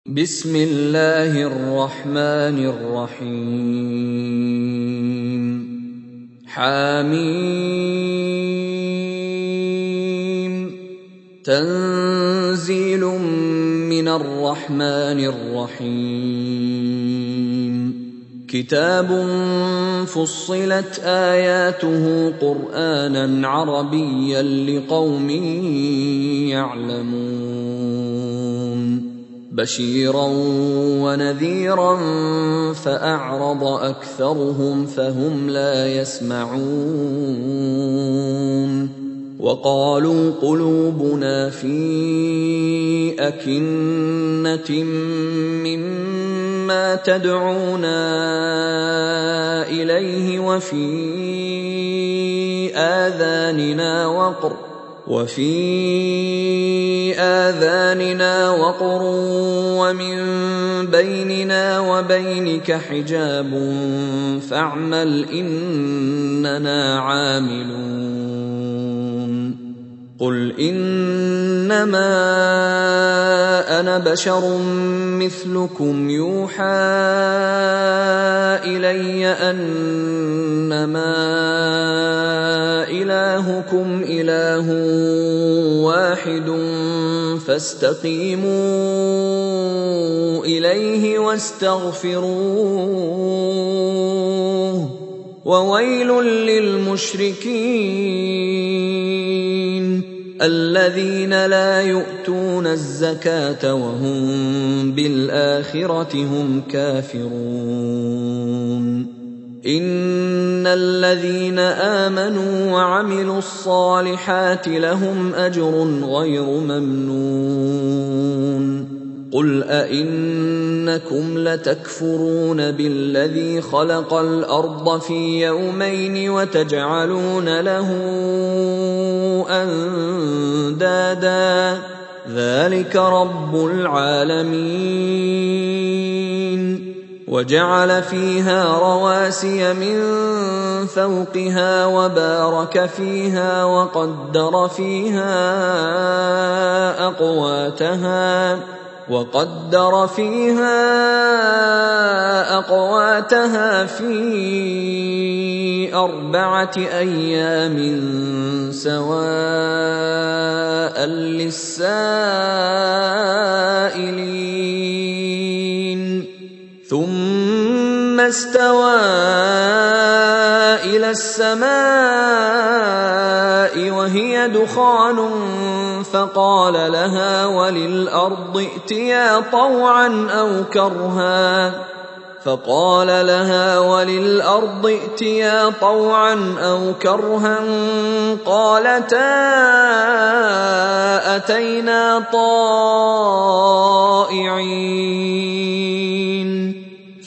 بسم الله الرحمن الرحيم حميم تنزيل من الرحمن الرحيم كتاب فصلت آياته قرآنا عربيا لقوم يعلمون بشيرا ونذيرا فأعرض أكثرهم فهم لا يسمعون وقالوا قلوبنا في أكنة مما تدعونا إليه وفي آذاننا وقر ومن بيننا وبينك حجاب فاعمل إننا عاملون قل إنما أنا بشر مثلكم يوحى إلي أنما إلهكم إله واحد فاستقيموا إليه واستغفروه وويل للمشركين الذين لا يؤتون الزكاة وهم بالآخرة هم كافرون إن الذين آمنوا وعملوا الصالحات لهم أجر غير ممنون قل أئنكم لتكفرون بالذي خلق الأرض في يومين وتجعلون له أندادا ذلك رب العالمين وجعل فيها رواسي من فوقها وبارك فيها وقدر فيها أقواتها في 4 أيام سواء للسائلين ثم استوى إلى السماء وهي دخان فقال لها وللأرض ائتيا طوعا أو كرها قالتا أتينا طائعين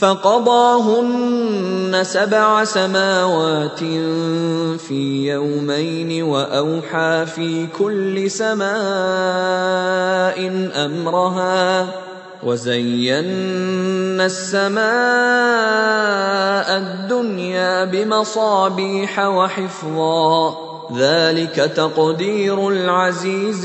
فقضاهن 7 سماوات في يومين وأوحى في كل سماء أمرها وزينا السماء الدنيا بمصابيح وحفظا ذلك تقدير العزيز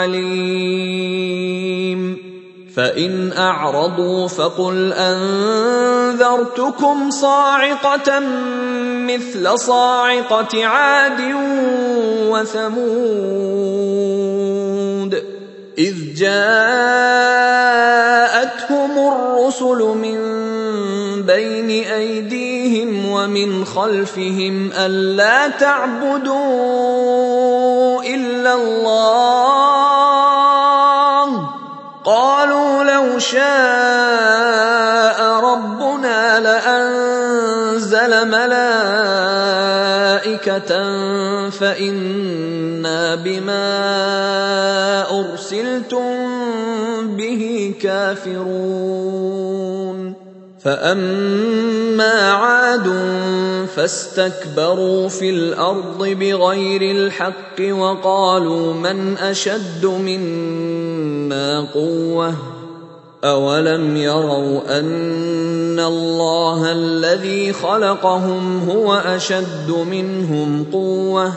العليم فإن أعرضوا فقل أنذرتكم صاعقة مثل صاعقة عاد وثمود إذ جاءتهم الرسل من بين أيديهم ومن خلفهم ألا تعبدوا إلا الله قالوا لو شاء ربنا لأنزل ملائكة فإنا بما أرسلتم به كافرون فأما عاد فاستكبروا في الأرض بغير الحق وقالوا من أشد منا قوة أولم يروا أن الله الذي خلقهم هو أشد منهم قوة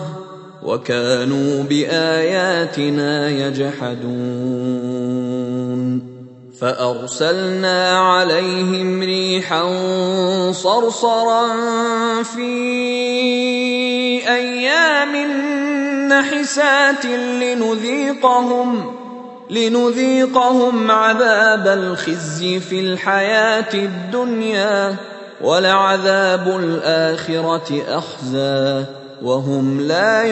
وكانوا بآياتنا يجحدون فأرسلنا عليهم ريحا صرصرا في أيام نحسات لنذيقهم عذاب الخزي في الحياة الدنيا، ولعذاب الآخرة أخزى وهم لا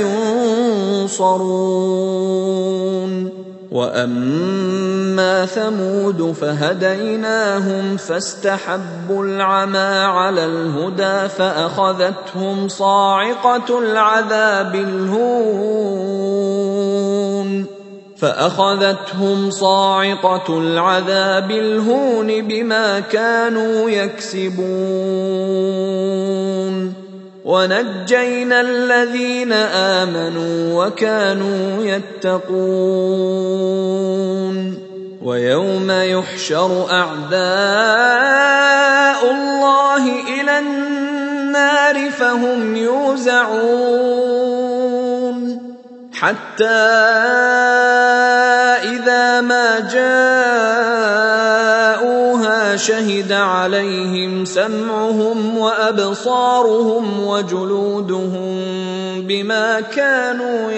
ينصرون. وأما ثمود فهديناهم فاستحبوا العمى على الهدى فأخذتهم صاعقة العذاب الهون بما كانوا يكسبون. ونجينا الذين آمنوا وكانوا يتقون. ويوم يحشر أعداء الله إلى النار فهم يوزعون، حتى إذا ما جاءوها شهد عليهم سمعهم وأبصارهم وجلودهم بما كانوا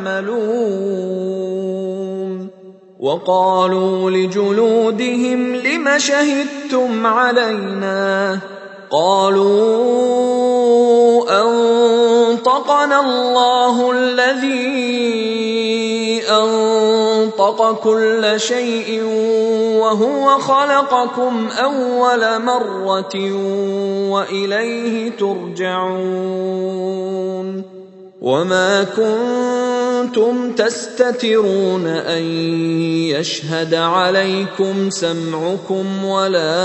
يعملون. وقالوا لجلودهم لم شهدتم علينا؟ قالوا أنطقنا الله الذي أنطق كل شيء وهو خلقكم أول مرة وإليه ترجعون. وما كنتم تستترون أن يشهد عليكم سمعكم ولا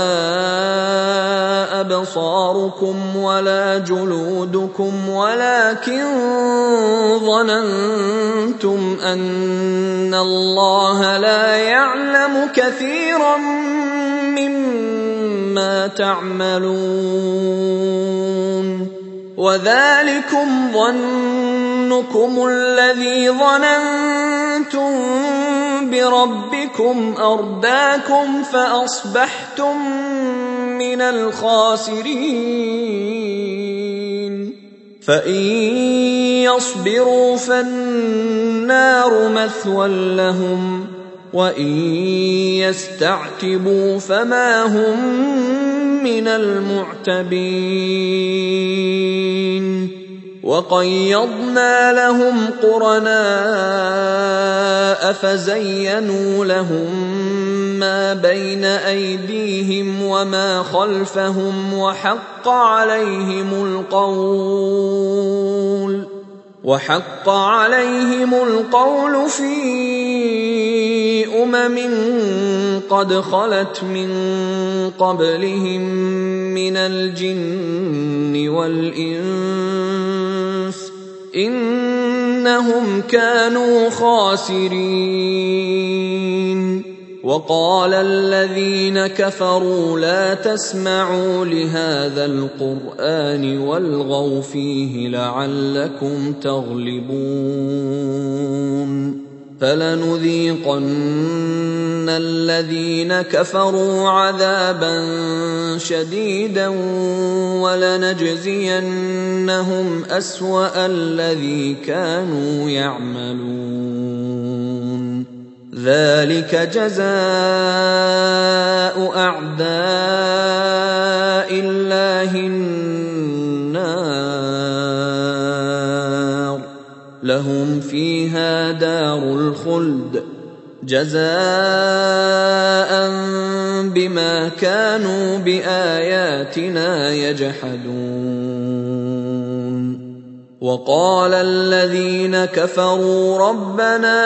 أبصاركم ولا جلودكم ولكن ظننتم أن الله لا يعلم كثيرا مما تعملون. وذلكم ظنكم الذي ظننتم بربكم أرداكم فأصبحتم من الخاسرين. فإن يصبروا فالنار مثوى لهم وإن يستعتبوا فما هم من المعتبين. وقيضنا لهم قرناء فزينوا لهم ما بين أيديهم وما خلفهم وحق عليهم القول في قد خلت من قبلهم من الجن والإنس إنهم كانوا خاسرين. وقال الذين كفروا لا تسمعوا لهذا القرآن والغوا فيه لعلكم تغلبون. فلنذيقن الذين كفروا عذابا شديدا ولنجزينهم أسوأ الذي كانوا يعملون. ذلك جزاء أعداء الله النار لهم فيها دار الخلد جزاء بما كانوا بآياتنا يجحدون. وقال الذين كفروا ربنا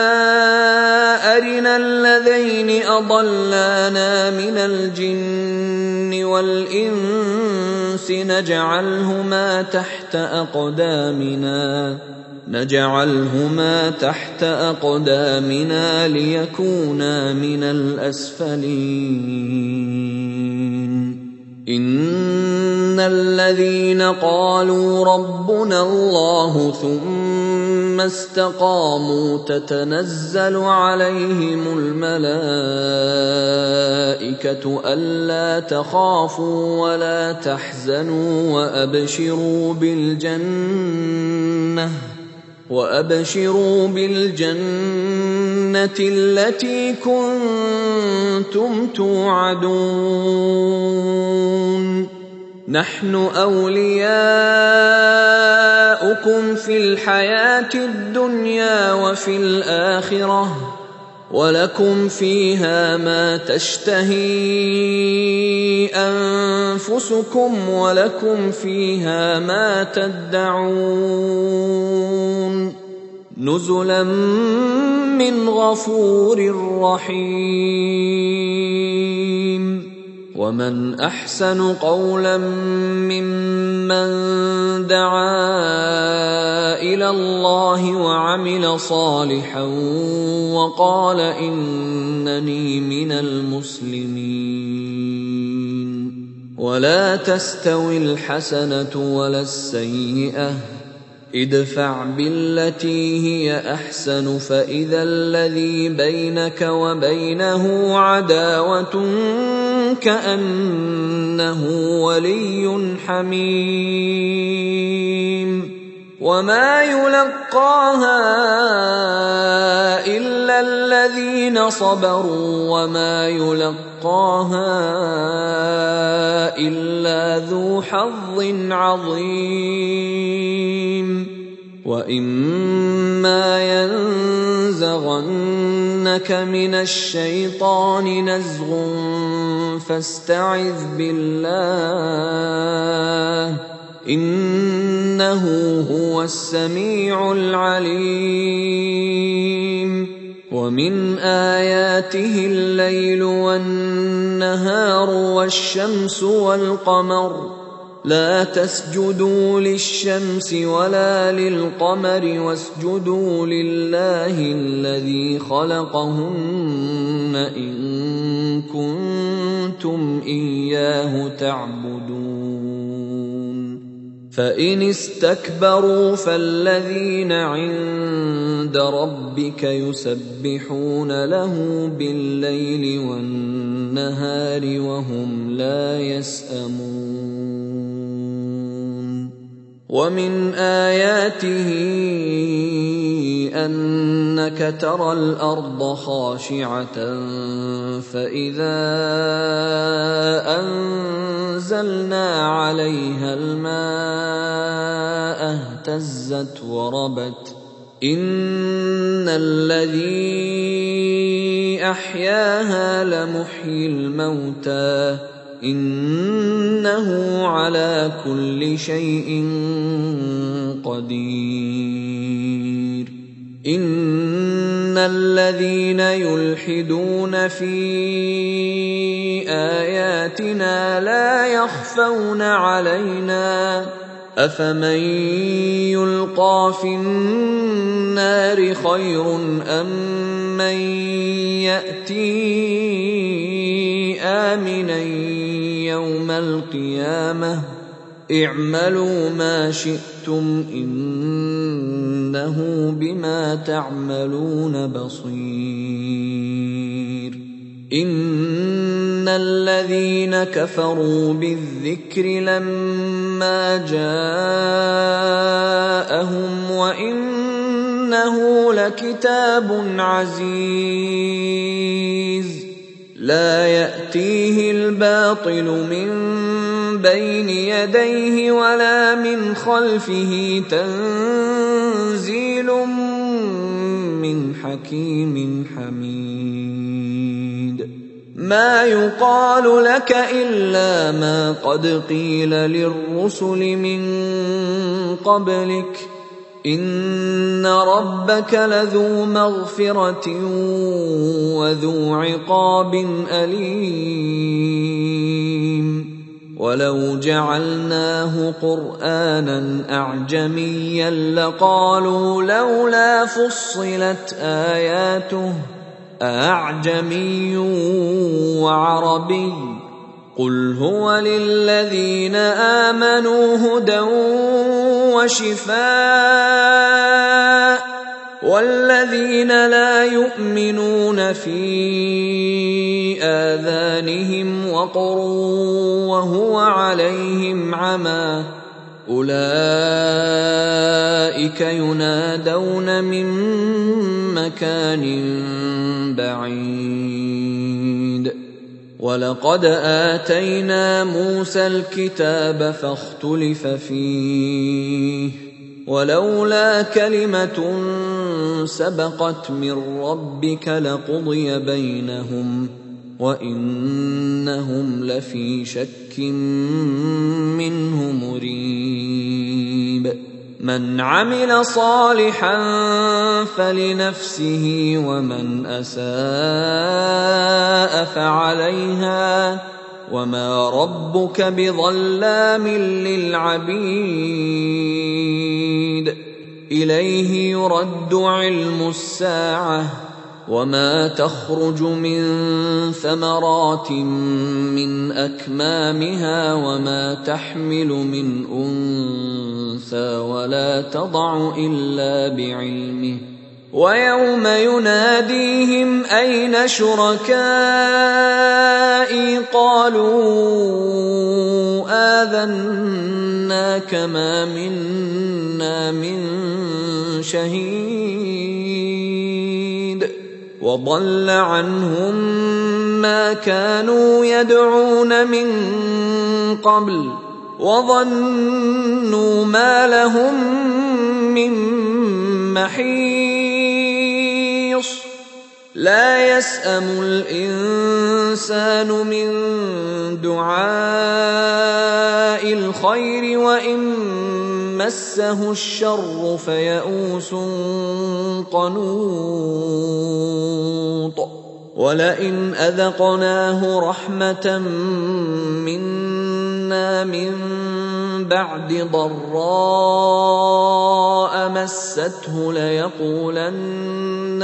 أرنا الذين أضلانا من الجن والإنس نجعلهما تحت أقدامنا ليكونا من الأسفلين. إن الذين قالوا ربنا الله ثم ثم استقاموا تتنزل عليهم الملائكة ألا تخافوا ولا تحزنوا وأبشروا بالجنة التي كنتم توعدون نحن أولياؤكم في الحياة الدنيا وفي الآخرة ولكم فيها ما تشتهي أنفسكم ولكم فيها ما تدعون نزلا من غفور رحيم ومن أحسن قولا ممن دعا إلى الله وعمل صالحا وقال إنني من المسلمين ولا تستوي الحسنة ولا السيئة ادفع بالتي هي أحسن فإذا الذي بينك وبينه عداوة كأنه ولي حميم وما يلقاها إلا الذين صبروا وما يلقاها إلا ذو حظ عظيم وإما ينزغنك من الشيطان نزغ فاستعذ بالله إنه هو السميع العليم ومن آياته الليل والنهار والشمس والقمر لا تسجدوا للشمس ولا للقمر واسجدوا لله الذي خلقهن إن كنتم إياه تعبدون فإن استكبروا فالذين عند ربك يسبحون له بالليل والنهار وهم لا يسأمون ومن آياته أنك ترى الأرض خاشعة فإذا أنزلنا عليها الماء اهتزت وربت إن الذي أحياها لمحيي الموتى إنه على كل شيء قدير إن الذين يلحدون في آياتنا لا يخفون علينا أفمن يلقى في النار خير أم من يأتي آمنا يوم القيامة اعملوا ما شئتم إنه بما تعملون بصير إن الذين كفروا بالذكر لما جاءهم وإنه لكتاب عزيز لا يأتيه الباطل من بين يديه ولا من خلفه تنزيل من حكيم حميد ما يقال لك إلا ما قد قيل للرسل من قبلك إن ربك لذو مغفرة وذو عقاب أليم ولو جعلناه قرآنا أعجميا لقالوا لولا فصلت آياته أعجمي وعربي قل هو للذين آمنوا هدى وشفاء والذين لا يؤمنون في آذانهم وقر وهو عليهم عمى أولئك ينادون من مكان بعيد ولقد آتينا موسى الكتاب فاختلف فيه ولولا كلمة سبقت من ربك لقضي بينهم وإنهم لفي شك منه مريب من عمل صالحا فلنفسه ومن أساء فعليها وما ربك بظلام للعبيد إليه يرد علم الساعة وما تخرج من ثمرات من أكمامها وما تحمل من أنثى ولا تضع إلا بعلمه ويوم يناديهم أين شركائي قالوا آذناك ما منا من شهيد وضل عنهم ما كانوا يدعون من قبل وظنوا ما لهم من محيص لا يسأم الإنسان من دعاء الخير وإن مسه الشر فيئوس قنوط ولئن أذقناه رحمة منا من بعد ضراء مسته ليقولن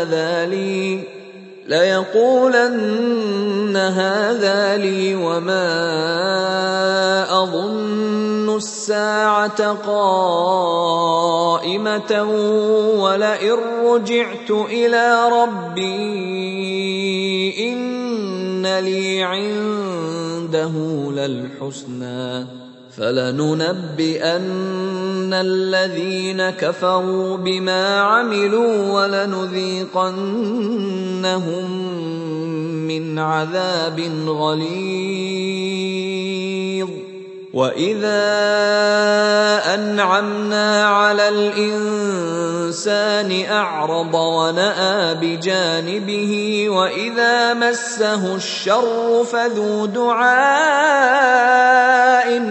هذا لي وما أظن الساعة قائمة ولئن رجعت إلى ربي إن لي عنده للحسنى فلننبئن الذين كفروا بما عملوا ولنذيقنهم من عذاب غليظ وإذا أنعمنا على الإنسان أعرض ونأى بجانبه وإذا مسه الشر فذو دعاء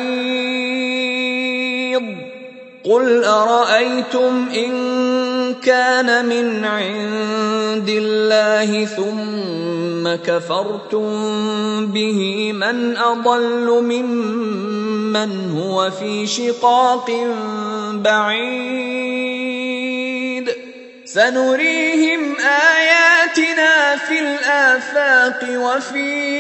عريض قل أرأيتم إن كان من عند الله ثم كفرتم به من أضل ممن هو في شقاق بعيد سنريهم آياتنا في الآفاق وفي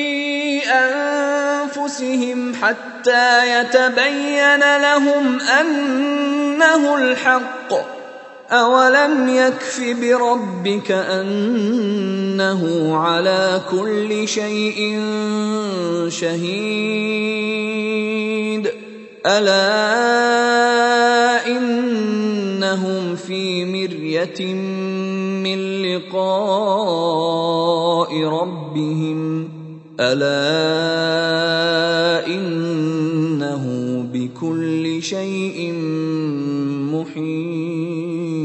أنفسهم حتى يتبين لهم أنه الحق أولم يكف بربك أنه على كل شيء شهيد ألا إنهم في مرية من لقاء ربهم ألا إنه بكل شيء محيط